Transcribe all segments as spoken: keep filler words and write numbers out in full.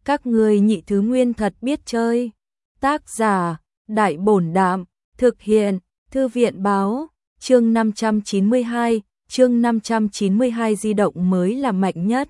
Các ngươi nhị thứ nguyên thật biết chơi. Tác giả, Đại Bổn Đạm, thực hiện, Thư viện Báo, chương năm trăm chín mươi hai, chương năm trăm chín mươi hai di động mới là mạnh nhất.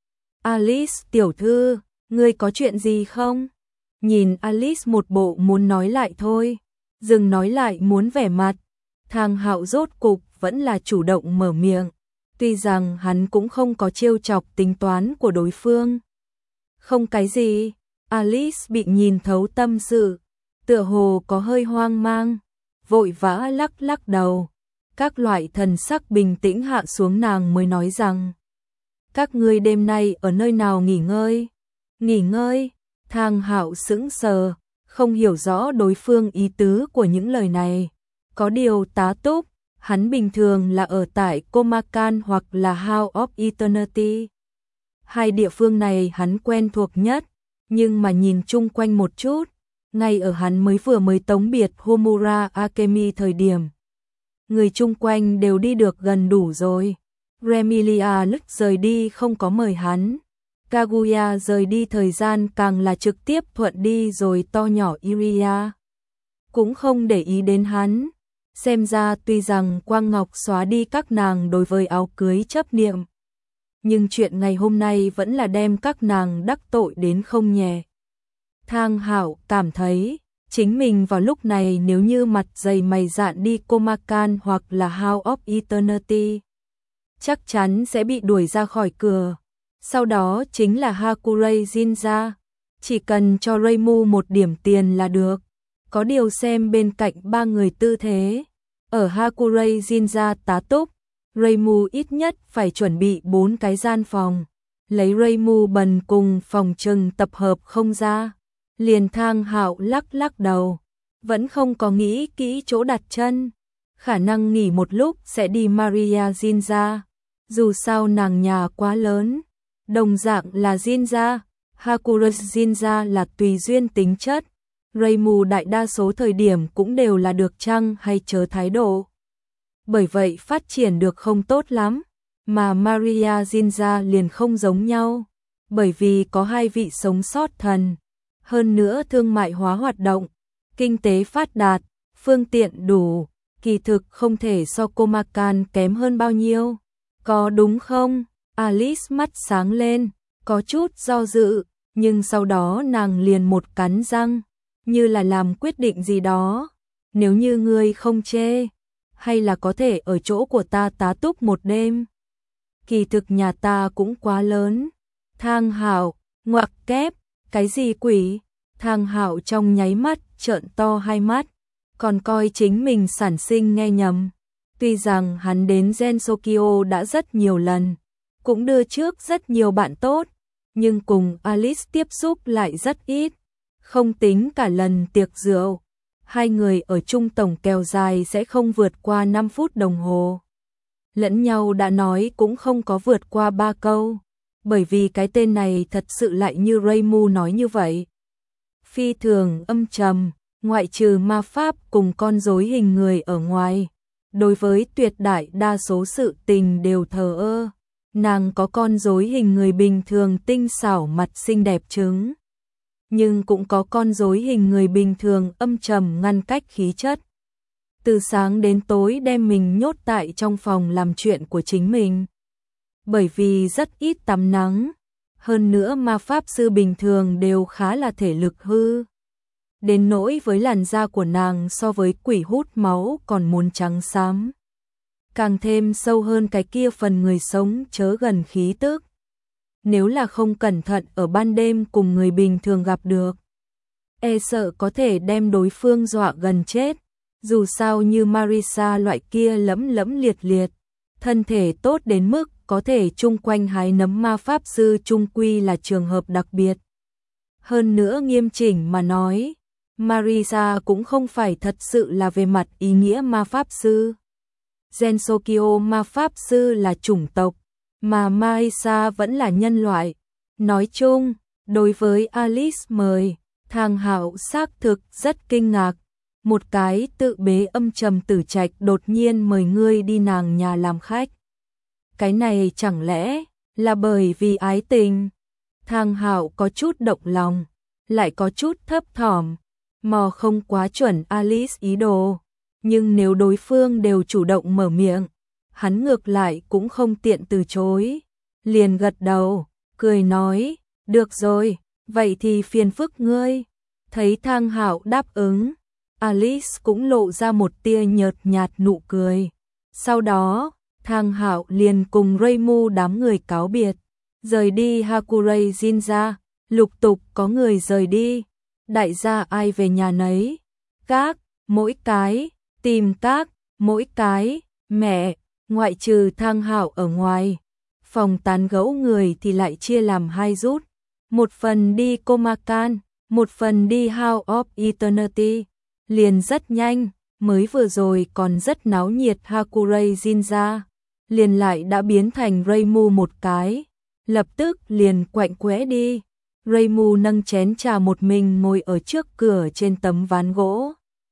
Alice tiểu thư, ngươi có chuyện gì không? Nhìn Alice một bộ muốn nói lại thôi, dừng nói lại muốn vẻ mặt, Thang Hạo rốt cục vẫn là chủ động mở miệng, tuy rằng hắn cũng không có trêu chọc tính toán của đối phương. Không cái gì, Alice bị nhìn thấu tâm sự, tựa hồ có hơi hoang mang, vội vã lắc lắc đầu, các loại thần sắc bình tĩnh hạ xuống nàng mới nói rằng: các ngươi đêm nay ở nơi nào nghỉ ngơi? Nghỉ ngơi? Thang Hạo sững sờ, không hiểu rõ đối phương ý tứ của những lời này. Có điều tá túc, hắn bình thường là ở tại Comacan hoặc là House of Eternity. Hai địa phương này hắn quen thuộc nhất, nhưng mà nhìn chung quanh một chút, ngay ở hắn mới vừa mới tống biệt Homura Akemi thời điểm, người chung quanh đều đi được gần đủ rồi. Remilia lúc rời đi không có mời hắn, Kaguya rời đi thời gian càng là trực tiếp thuận đi rồi to nhỏ Iria cũng không để ý đến hắn. Xem ra tuy rằng Quang Ngọc xóa đi các nàng đối với áo cưới chấp niệm, nhưng chuyện ngày hôm nay vẫn là đem các nàng đắc tội đến không nhẹ. Thang Hạo cảm thấy chính mình vào lúc này nếu như mặt dày mày dạn đi Comacan hoặc là House of Eternity, chắc chắn sẽ bị đuổi ra khỏi cửa. Sau đó chính là Hakurei Jinja, chỉ cần cho Reimu một điểm tiền là được. Có điều xem bên cạnh ba người tư thế, ở Hakurei Jinja tá túc, Reimu ít nhất phải chuẩn bị bốn cái gian phòng, lấy Reimu bần cùng phòng trừng tập hợp không ra. Liền Thang Hạo lắc lắc đầu, vẫn không có nghĩ kỹ chỗ đặt chân, khả năng nghỉ một lúc sẽ đi Maria Jinja, dù sao nàng nhà quá lớn. Đồng dạng là Jinja, Hakurei Jinja là tùy duyên tính chất, Reimu đại đa số thời điểm cũng đều là được chăng hay chớ thái độ. Bởi vậy phát triển được không tốt lắm, mà Maria Jinja liền không giống nhau, bởi vì có hai vị sống sót thần, hơn nữa thương mại hóa hoạt động, kinh tế phát đạt, phương tiện đủ, kỳ thực không thể so Comacan kém hơn bao nhiêu. Có đúng không? Alice mắt sáng lên, có chút do dự, nhưng sau đó nàng liền một cắn răng, như là làm quyết định gì đó. Nếu như ngươi không chê, hay là có thể ở chỗ của ta tá túc một đêm. Kỳ thực nhà ta cũng quá lớn. Thang Hạo, ngoặc kép, cái gì quỷ? Thang Hạo trong nháy mắt trợn to hai mắt, còn coi chính mình sản sinh nghe nhầm. Tuy rằng hắn đến Gensokyo đã rất nhiều lần, cũng đưa trước rất nhiều bạn tốt, nhưng cùng Alice tiếp xúc lại rất ít, không tính cả lần tiệc rượu. Hai người ở chung tổng kèo dài sẽ không vượt qua năm phút đồng hồ. Lẫn nhau đã nói cũng không có vượt qua ba câu, bởi vì cái tên này thật sự lại như Reimu nói như vậy. Phi thường âm trầm, ngoại trừ ma pháp cùng con rối hình người ở ngoài, đối với tuyệt đại đa số sự tình đều thờ ơ. Nàng có con rối hình người bình thường tinh xảo mặt xinh đẹp trứng, nhưng cũng có con rối hình người bình thường âm trầm ngăn cách khí chất. Từ sáng đến tối đem mình nhốt tại trong phòng làm chuyện của chính mình. Bởi vì rất ít tắm nắng, hơn nữa ma pháp sư bình thường đều khá là thể lực hư. Đến nỗi với làn da của nàng so với quỷ hút máu còn muốn trắng xám. Càng thêm sâu hơn cái kia phần người sống chớ gần khí tức. Nếu là không cẩn thận ở ban đêm cùng người bình thường gặp được, e sợ có thể đem đối phương dọa gần chết. Dù sao như Marisa loại kia lẫm lẫm liệt liệt, thân thể tốt đến mức có thể chung quanh hái nấm ma pháp sư chung quy là trường hợp đặc biệt. Hơn nữa nghiêm chỉnh mà nói, Marisa cũng không phải thật sự là về mặt ý nghĩa ma pháp sư. Gensokyo ma pháp sư là chủng tộc, mà Marisa vẫn là nhân loại. Nói chung, đối với Alice mời, Thang Hạo xác thực rất kinh ngạc. Một cái tự bế âm trầm tử trạch đột nhiên mời ngươi đi nàng nhà làm khách. Cái này chẳng lẽ là bởi vì ái tình? Thang Hạo có chút động lòng, lại có chút thấp thỏm, mò không quá chuẩn Alice ý đồ, nhưng nếu đối phương đều chủ động mở miệng, hắn ngược lại cũng không tiện từ chối, liền gật đầu, cười nói, được rồi, vậy thì phiền phức ngươi. Thấy Thang Hạo đáp ứng, Alice cũng lộ ra một tia nhợt nhạt nụ cười. Sau đó, Thang Hạo liền cùng Reimu đám người cáo biệt, rời đi Hakurei Jinja, lục tục có người rời đi, đại gia ai về nhà nấy, các, mỗi cái, tìm các, mỗi cái, mẹ, ngoại trừ Thang Hạo ở ngoài. Phòng tán gẫu người thì lại chia làm hai rút, một phần đi Komakan, một phần đi House of Eternity, liền rất nhanh, mới vừa rồi còn rất náo nhiệt Hakurei Jinja, liền lại đã biến thành Reimu một cái, lập tức liền quạnh quẽ đi. Reimu nâng chén trà một mình ngồi ở trước cửa trên tấm ván gỗ,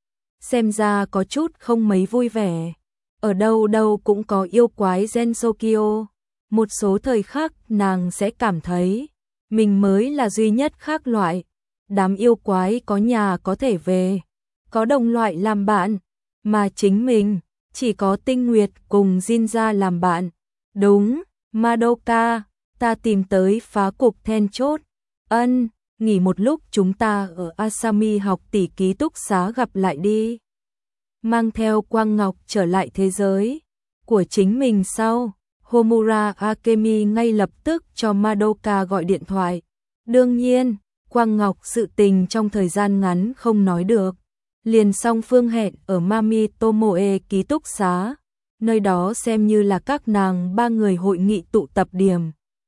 xem ra có chút không mấy vui vẻ. Ở đâu đâu cũng có yêu quái Gensokyo, một số thời khắc nàng sẽ cảm thấy mình mới là duy nhất khác loại. Đám yêu quái có nhà có thể về, có đồng loại làm bạn, mà chính mình chỉ có Tinh Nguyệt cùng Jinja làm bạn. Đúng, Madoka, ta tìm tới phá cục then chốt. Ân, nghỉ một lúc chúng ta ở Asami học tỷ ký túc xá gặp lại đi. Mang theo Quang Ngọc trở lại thế giới của chính mình sau, Homura Akemi ngay lập tức cho Madoka gọi điện thoại. Đương nhiên, Quang Ngọc sự tình trong thời gian ngắn không nói được, liền song phương hẹn ở Mami Tomoe ký túc xá, nơi đó xem như là các nàng ba người hội nghị tụ tập điểm.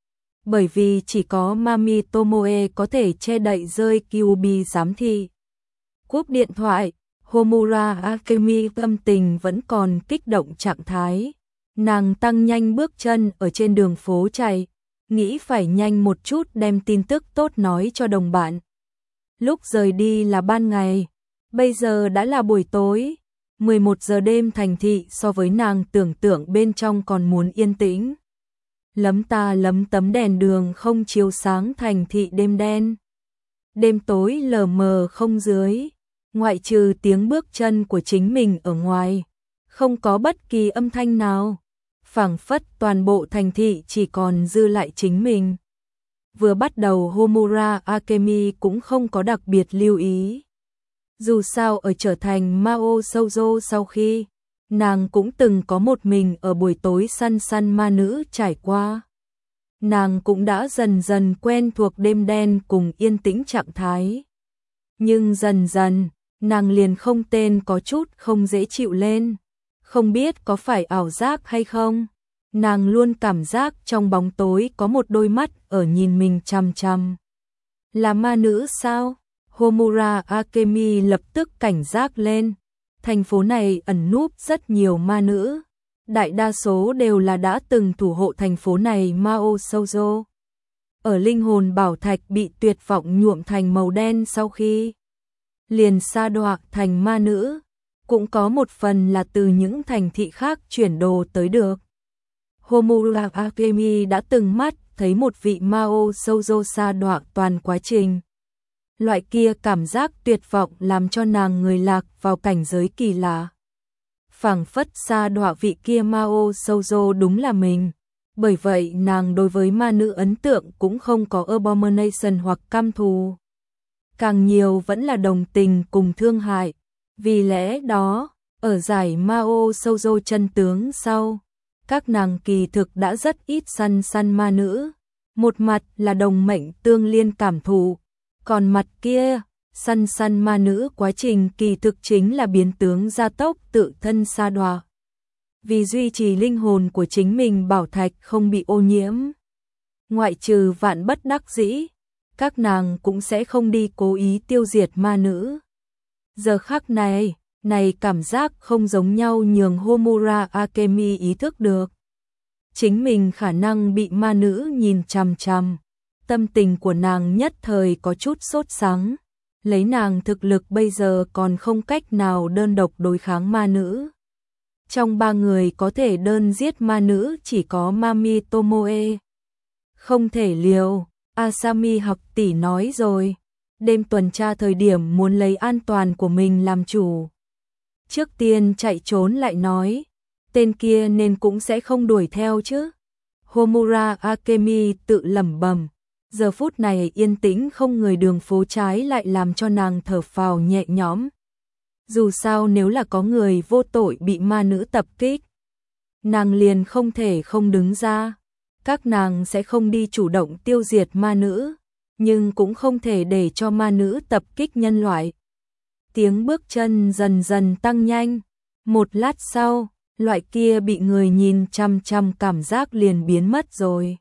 Bởi vì chỉ có Mami Tomoe có thể che đậy rơi Kyuubi giám thị. Cúp điện thoại, Homura Akemi tâm tình vẫn còn kích động trạng thái. Nàng tăng nhanh bước chân ở trên đường phố chạy, nghĩ phải nhanh một chút đem tin tức tốt nói cho đồng bạn. Lúc rời đi là ban ngày, bây giờ đã là buổi tối, mười một giờ đêm thành thị so với nàng tưởng tượng bên trong còn muốn yên tĩnh. Lấm ta lấm tấm đèn đường không chiếu sáng thành thị đêm đen. Đêm tối lờ mờ không dưới, ngoại trừ tiếng bước chân của chính mình ở ngoài, không có bất kỳ âm thanh nào. Phảng phất toàn bộ thành thị chỉ còn dư lại chính mình. Vừa bắt đầu Homura Akemi cũng không có đặc biệt lưu ý. Dù sao ở trở thành Mao Shoujo sau khi, nàng cũng từng có một mình ở buổi tối săn săn ma nữ trải qua. Nàng cũng đã dần dần quen thuộc đêm đen cùng yên tĩnh trạng thái. Nhưng dần dần, nàng liền không tên có chút không dễ chịu lên. Không biết có phải ảo giác hay không, nàng luôn cảm giác trong bóng tối có một đôi mắt ở nhìn mình chằm chằm. Là ma nữ sao? Homura Akemi lập tức cảnh giác lên. Thành phố này ẩn núp rất nhiều ma nữ, đại đa số đều là đã từng thủ hộ thành phố này Mao Shoujo. Ở linh hồn bảo thạch bị tuyệt vọng nhuộm thành màu đen sau khi liền sa đọa thành ma nữ, cũng có một phần là từ những thành thị khác chuyển đồ tới được. Homura Akemi đã từng mắt thấy một vị Mao Shoujo sa đọa toàn quá trình. Loại kia cảm giác tuyệt vọng làm cho nàng người lạc vào cảnh giới kỳ lạ. Phảng phất sa đọa vị kia Mao Shoujo đúng là mình. Bởi vậy nàng đối với ma nữ ấn tượng cũng không có abomination hoặc căm thù. Càng nhiều vẫn là đồng tình cùng thương hại. Vì lẽ đó, ở giải Mao Shoujo chân tướng sau, các nàng kỳ thực đã rất ít săn săn ma nữ. Một mặt là đồng mệnh tương liên cảm thụ, còn mặt kia, săn săn ma nữ quá trình kỳ thực chính là biến tướng gia tốc tự thân sa đọa. Vì duy trì linh hồn của chính mình bảo thạch không bị ô nhiễm. Ngoại trừ vạn bất đắc dĩ, các nàng cũng sẽ không đi cố ý tiêu diệt ma nữ. Giờ khắc này, này cảm giác không giống nhau nhường Homura Akemi ý thức được. Chính mình khả năng bị ma nữ nhìn chằm chằm. Tâm tình của nàng nhất thời có chút sốt sắng. Lấy nàng thực lực bây giờ còn không cách nào đơn độc đối kháng ma nữ. Trong ba người có thể đơn giết ma nữ chỉ có Mami Tomoe. Không thể liều, Asami học tỷ nói rồi, đêm tuần tra thời điểm muốn lấy an toàn của mình làm chủ. Trước tiên chạy trốn lại nói, tên kia nên cũng sẽ không đuổi theo chứ. Homura Akemi tự lẩm bẩm, giờ phút này yên tĩnh không người đường phố trái lại làm cho nàng thở phào nhẹ nhõm. Dù sao nếu là có người vô tội bị ma nữ tập kích, nàng liền không thể không đứng ra. Các nàng sẽ không đi chủ động tiêu diệt ma nữ, nhưng cũng không thể để cho ma nữ tập kích nhân loại. Tiếng bước chân dần dần tăng nhanh, một lát sau, loại kia bị người nhìn chăm chăm cảm giác liền biến mất rồi.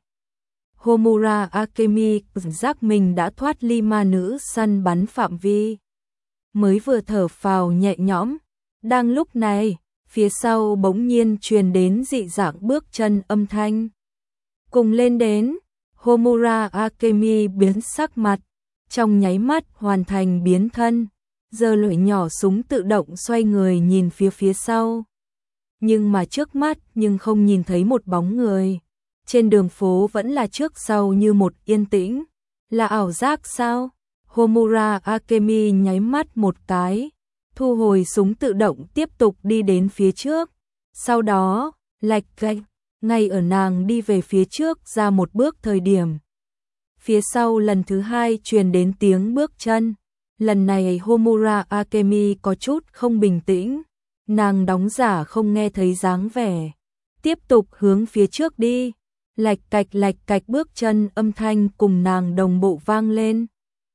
Homura Akemi giác mình đã thoát ly ma nữ săn bắn phạm vi. Mới vừa thở phào nhẹ nhõm, đang lúc này, phía sau bỗng nhiên truyền đến dị dạng bước chân âm thanh. Cùng lên đến, Homura Akemi biến sắc mặt, trong nháy mắt hoàn thành biến thân, giơ lưỡi nhỏ súng tự động xoay người nhìn phía phía sau. Nhưng mà trước mắt nhưng không nhìn thấy một bóng người. Trên đường phố vẫn là trước sau như một yên tĩnh. Là ảo giác sao? Homura Akemi nháy mắt một cái, thu hồi súng tự động tiếp tục đi đến phía trước. Sau đó, lạch cạch, ngay ở nàng đi về phía trước ra một bước thời điểm. Phía sau lần thứ hai truyền đến tiếng bước chân. Lần này Homura Akemi có chút không bình tĩnh. Nàng đóng giả không nghe thấy dáng vẻ. Tiếp tục hướng phía trước đi. Lạch cạch lạch cạch bước chân âm thanh cùng nàng đồng bộ vang lên.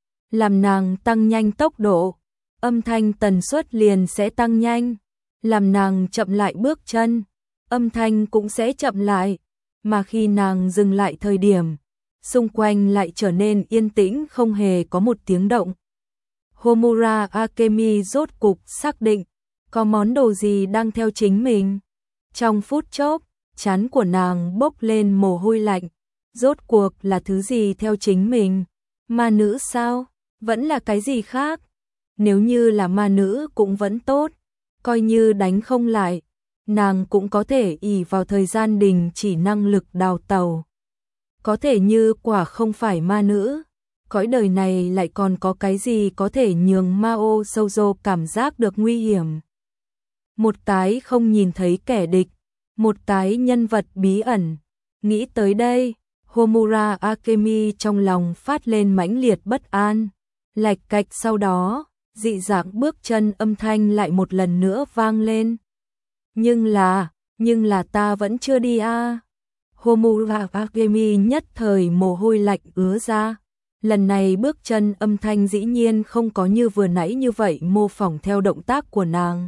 Làm nàng tăng nhanh tốc độ. Âm thanh tần suất liền sẽ tăng nhanh. Làm nàng chậm lại bước chân. Âm thanh cũng sẽ chậm lại. Mà khi nàng dừng lại thời điểm, xung quanh lại trở nên yên tĩnh không hề có một tiếng động. Homura Akemi rốt cục xác định, có món đồ gì đang theo chính mình. Trong phút chốc, trán của nàng bốc lên mồ hôi lạnh. Rốt cuộc là thứ gì theo chính mình? Ma nữ sao? Vẫn là cái gì khác? Nếu như là ma nữ cũng vẫn tốt, coi như đánh không lại, nàng cũng có thể ỷ vào thời gian đình chỉ năng lực đào tàu. Có thể như quả không phải ma nữ, cõi đời này lại còn có cái gì có thể nhường Mao Shoujo cảm giác được nguy hiểm. Một cái không nhìn thấy kẻ địch, một cái nhân vật bí ẩn. Nghĩ tới đây, Homura Akemi trong lòng phát lên mãnh liệt bất an. Lạch cạch sau đó, dị dạng bước chân âm thanh lại một lần nữa vang lên. Nhưng là, nhưng là ta vẫn chưa đi a. À. Homura Akemi nhất thời mồ hôi lạnh ứa ra. Lần này bước chân âm thanh dĩ nhiên không có như vừa nãy như vậy mô phỏng theo động tác của nàng.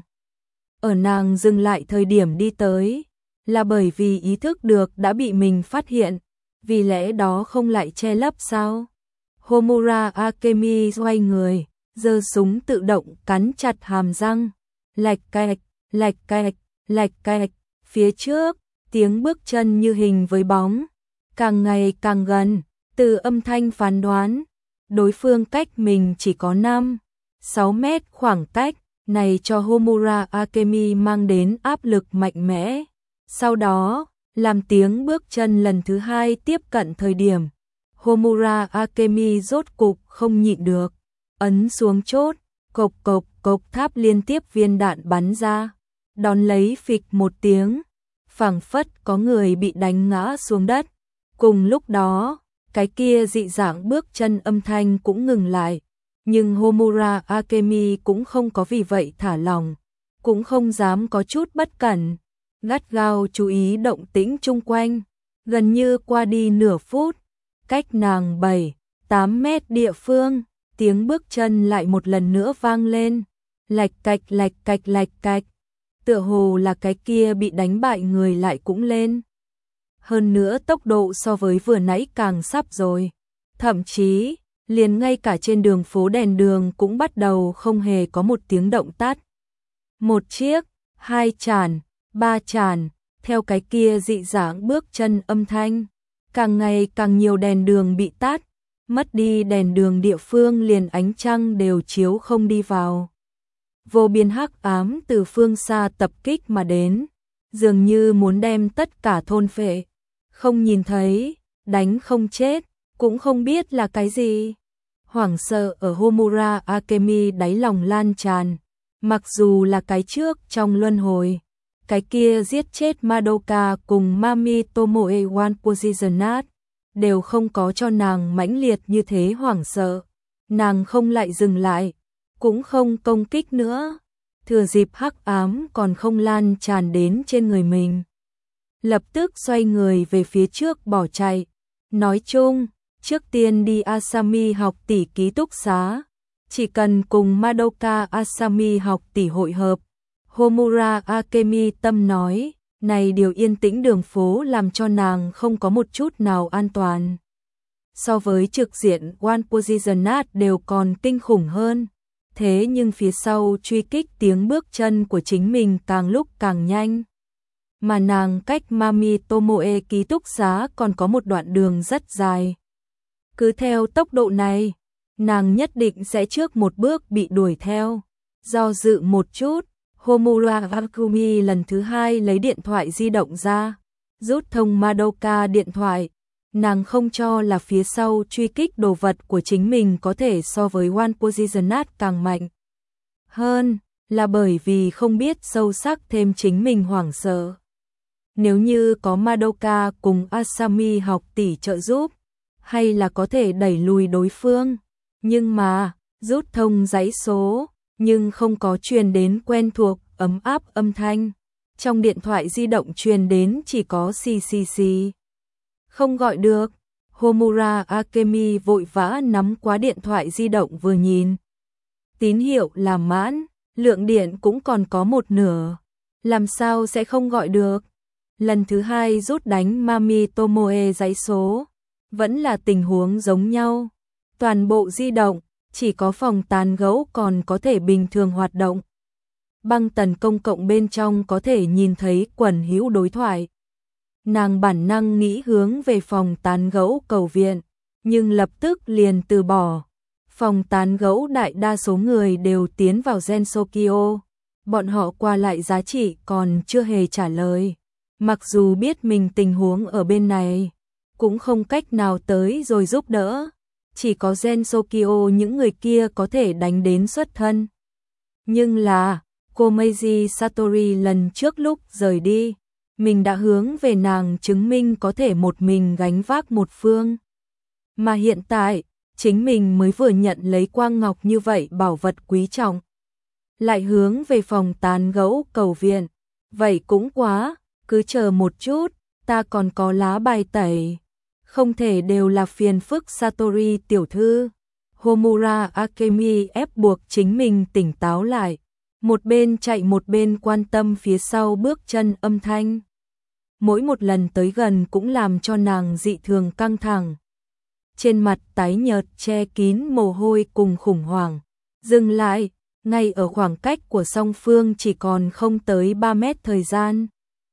Ở nàng dừng lại thời điểm đi tới, là bởi vì ý thức được đã bị mình phát hiện, vì lẽ đó không lại che lấp sao? Homura Akemi xoay người, giơ súng tự động cắn chặt hàm răng, lạch cạch, lạch cạch, lạch cạch, phía trước, tiếng bước chân như hình với bóng, càng ngày càng gần, từ âm thanh phán đoán, đối phương cách mình chỉ có năm, sáu mét khoảng cách, này cho Homura Akemi mang đến áp lực mạnh mẽ. Sau đó, làm tiếng bước chân lần thứ hai tiếp cận thời điểm, Homura Akemi rốt cục không nhịn được, ấn xuống chốt, cộc cộc cộc tháp liên tiếp viên đạn bắn ra, đón lấy phịch một tiếng, phảng phất có người bị đánh ngã xuống đất. Cùng lúc đó, cái kia dị dạng bước chân âm thanh cũng ngừng lại, nhưng Homura Akemi cũng không có vì vậy thả lòng, cũng không dám có chút bất cẩn, gắt gao chú ý động tĩnh chung quanh. Gần như qua đi nửa phút, cách nàng bảy, tám mét địa phương, tiếng bước chân lại một lần nữa vang lên, lạch cạch lạch cạch lạch cạch, tựa hồ là cái kia bị đánh bại người lại cũng lên. Hơn nữa tốc độ so với vừa nãy càng sắp rồi, thậm chí, liền ngay cả trên đường phố đèn đường cũng bắt đầu không hề có một tiếng động tắt. Một chiếc, hai chản, ba chản, theo cái kia dị dạng bước chân âm thanh, càng ngày càng nhiều đèn đường bị tắt, mất đi đèn đường địa phương liền ánh trăng đều chiếu không đi vào. Vô biên hắc ám từ phương xa tập kích mà đến, dường như muốn đem tất cả thôn phệ, không nhìn thấy, đánh không chết, cũng không biết là cái gì. Hoảng sợ ở Homura Akemi đáy lòng lan tràn, mặc dù là cái trước trong luân hồi, cái kia giết chết Madoka cùng Mami Tomoe One Positionat, đều không có cho nàng mãnh liệt như thế hoảng sợ. Nàng không lại dừng lại, cũng không công kích nữa, thừa dịp hắc ám còn không lan tràn đến trên người mình. Lập tức xoay người về phía trước bỏ chạy, nói chung, trước tiên đi Asami học tỷ ký túc xá, chỉ cần cùng Madoka Asami học tỷ hội hợp. Homura Akemi tâm nói, này điều yên tĩnh đường phố làm cho nàng không có một chút nào an toàn. So với trực diện One Positionat đều còn kinh khủng hơn. Thế nhưng phía sau truy kích tiếng bước chân của chính mình càng lúc càng nhanh. Mà nàng cách Mami Tomoe ký túc xá còn có một đoạn đường rất dài. Cứ theo tốc độ này, nàng nhất định sẽ trước một bước bị đuổi theo. Do dự một chút, Homura Akemi lần thứ hai lấy điện thoại di động ra, rút thông Madoka điện thoại. Nàng không cho là phía sau truy kích đồ vật của chính mình có thể so với One Positionat càng mạnh hơn, là bởi vì không biết sâu sắc thêm chính mình hoảng sợ. Nếu như có Madoka cùng Asami học tỷ trợ giúp, hay là có thể đẩy lùi đối phương, nhưng mà, rút thông dãy số, nhưng không có truyền đến quen thuộc, ấm áp âm thanh. Trong điện thoại di động truyền đến chỉ có xì xì xì. Không gọi được, Homura Akemi vội vã nắm quá điện thoại di động vừa nhìn. Tín hiệu là mãn, lượng điện cũng còn có một nửa. Làm sao sẽ không gọi được? Lần thứ hai rút đánh Mami Tomoe dãy số, vẫn là tình huống giống nhau. Toàn bộ di động, chỉ có phòng tán gẫu còn có thể bình thường hoạt động. Băng tần công cộng bên trong có thể nhìn thấy quần hữu đối thoại. Nàng bản năng nghĩ hướng về phòng tán gẫu cầu viện, nhưng lập tức liền từ bỏ. Phòng tán gẫu đại đa số người đều tiến vào Gensokyo. Bọn họ qua lại giá trị còn chưa hề trả lời. Mặc dù biết mình tình huống ở bên này, cũng không cách nào tới rồi giúp đỡ. Chỉ có Gensokyo những người kia có thể đánh đến xuất thân. Nhưng là, cô Meiji Satori lần trước lúc rời đi, mình đã hướng về nàng chứng minh có thể một mình gánh vác một phương. Mà hiện tại, chính mình mới vừa nhận lấy quang ngọc như vậy bảo vật quý trọng. Lại hướng về phòng tán gẫu cầu viện. Vậy cũng quá, cứ chờ một chút, ta còn có lá bài tẩy. Không thể đều là phiền phức Satori tiểu thư. Homura Akemi ép buộc chính mình tỉnh táo lại. Một bên chạy một bên quan tâm phía sau bước chân âm thanh. Mỗi một lần tới gần cũng làm cho nàng dị thường căng thẳng. Trên mặt tái nhợt che kín mồ hôi cùng khủng hoảng. Dừng lại, ngay ở khoảng cách của song phương chỉ còn không tới ba mét thời gian.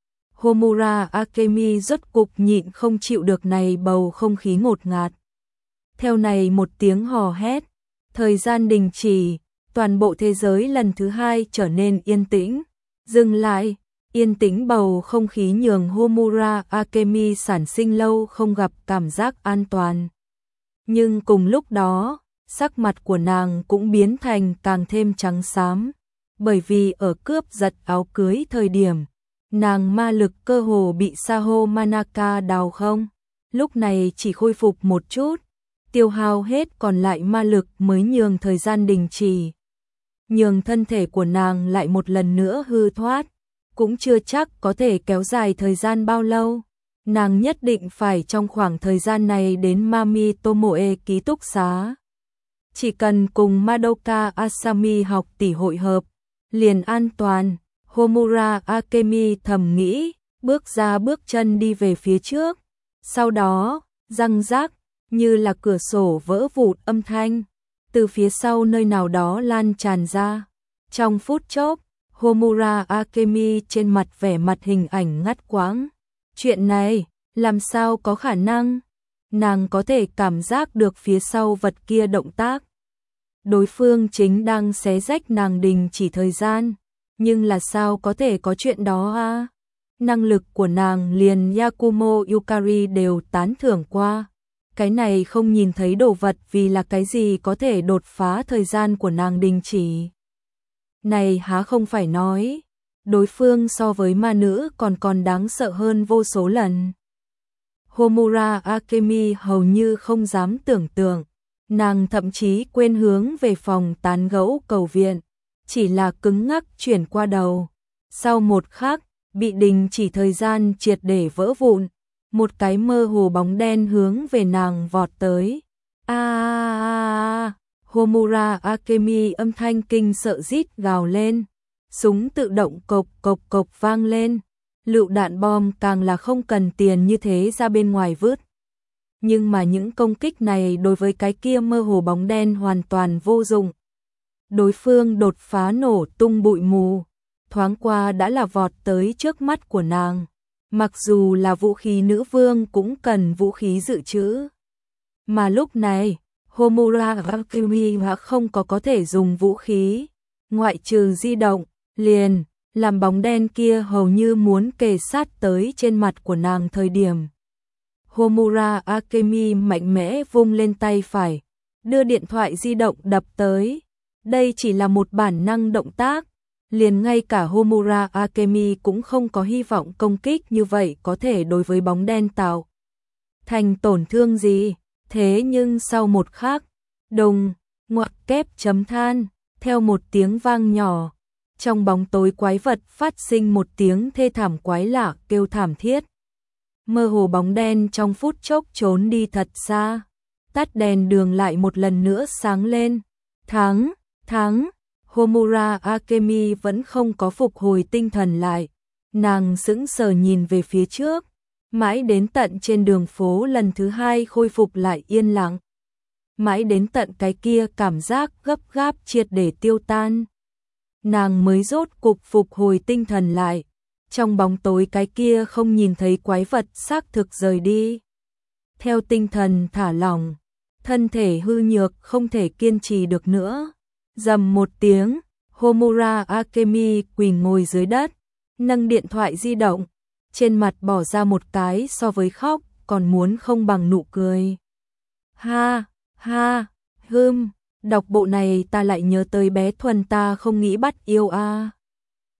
Homura Akemi rốt cục nhịn không chịu được này bầu không khí ngột ngạt. Theo này một tiếng hò hét, thời gian đình chỉ, toàn bộ thế giới lần thứ hai trở nên yên tĩnh. Dừng lại, yên tĩnh bầu không khí nhường Homura Akemi sản sinh lâu không gặp cảm giác an toàn. Nhưng cùng lúc đó, sắc mặt của nàng cũng biến thành càng thêm trắng xám, bởi vì ở cướp giật áo cưới thời điểm, nàng ma lực cơ hồ bị Saho Manaka đào không, lúc này chỉ khôi phục một chút, tiêu hao hết còn lại ma lực mới nhường thời gian đình chỉ. Nhường thân thể của nàng lại một lần nữa hư thoát, cũng chưa chắc có thể kéo dài thời gian bao lâu. Nàng nhất định phải trong khoảng thời gian này đến Mami Tomoe ký túc xá. Chỉ cần cùng Madoka Asami học tỷ hội hợp, liền an toàn. Homura Akemi thầm nghĩ, bước ra bước chân đi về phía trước. Sau đó, răng rác, như là cửa sổ vỡ vụn âm thanh, từ phía sau nơi nào đó lan tràn ra. Trong phút chốc, Homura Akemi trên mặt vẻ mặt hình ảnh ngắt quãng. Chuyện này, làm sao có khả năng? Nàng có thể cảm giác được phía sau vật kia động tác. Đối phương chính đang xé rách nàng đình chỉ thời gian. Nhưng là sao có thể có chuyện đó à? Năng lực của nàng liền Yakumo Yukari đều tán thưởng qua. cái này không nhìn thấy đồ vật vì là cái gì có thể đột phá thời gian của nàng đình chỉ. Này há không phải nói, đối phương so với ma nữ còn còn đáng sợ hơn vô số lần. Homura Akemi hầu như không dám tưởng tượng, nàng thậm chí quên hướng về phòng tán gẫu cầu viện, chỉ là cứng ngắc chuyển qua đầu. Sau một khắc, bị đình chỉ thời gian triệt để vỡ vụn, một cái mơ hồ bóng đen hướng về nàng vọt tới. A à, à, Homura Akemi âm thanh kinh sợ rít gào lên, súng tự động cộc cộc cộc vang lên, lựu đạn bom càng là không cần tiền như thế ra bên ngoài vứt. Nhưng mà những công kích này đối với cái kia mơ hồ bóng đen hoàn toàn vô dụng. Đối phương đột phá nổ tung bụi mù, thoáng qua đã là vọt tới trước mắt của nàng. Mặc dù là vũ khí nữ vương cũng cần vũ khí dự trữ. Mà lúc này, Homura Akemi không có có thể dùng vũ khí, ngoại trừ di động, liền, làm bóng đen kia hầu như muốn kề sát tới trên mặt của nàng thời điểm. Homura Akemi mạnh mẽ vung lên tay phải, đưa điện thoại di động đập tới. Đây chỉ là một bản năng động tác, liền ngay cả Homura Akemi cũng không có hy vọng công kích như vậy có thể đối với bóng đen tạo thành tổn thương gì. Thế nhưng sau một khắc, đùng, ngoặc kép chấm than, theo một tiếng vang nhỏ, trong bóng tối quái vật phát sinh một tiếng thê thảm quái lạ kêu thảm thiết. Mơ hồ bóng đen trong phút chốc trốn đi thật xa, tắt đèn đường lại một lần nữa sáng lên. Thắng, thắng, Homura Akemi vẫn không có phục hồi tinh thần lại, nàng sững sờ nhìn về phía trước, mãi đến tận trên đường phố lần thứ hai khôi phục lại yên lặng. Mãi đến tận cái kia cảm giác gấp gáp triệt để tiêu tan, nàng mới rốt cục phục hồi tinh thần lại. Trong bóng tối cái kia không nhìn thấy quái vật xác thực rời đi. Theo tinh thần thả lỏng, thân thể hư nhược không thể kiên trì được nữa. Rầm một tiếng, Homura Akemi quỳ ngồi dưới đất, nâng điện thoại di động, trên mặt bỏ ra một cái so với khóc còn muốn không bằng nụ cười. Ha, ha, hưm, đọc bộ này ta lại nhớ tới bé Thuần ta không nghĩ bắt yêu a. À.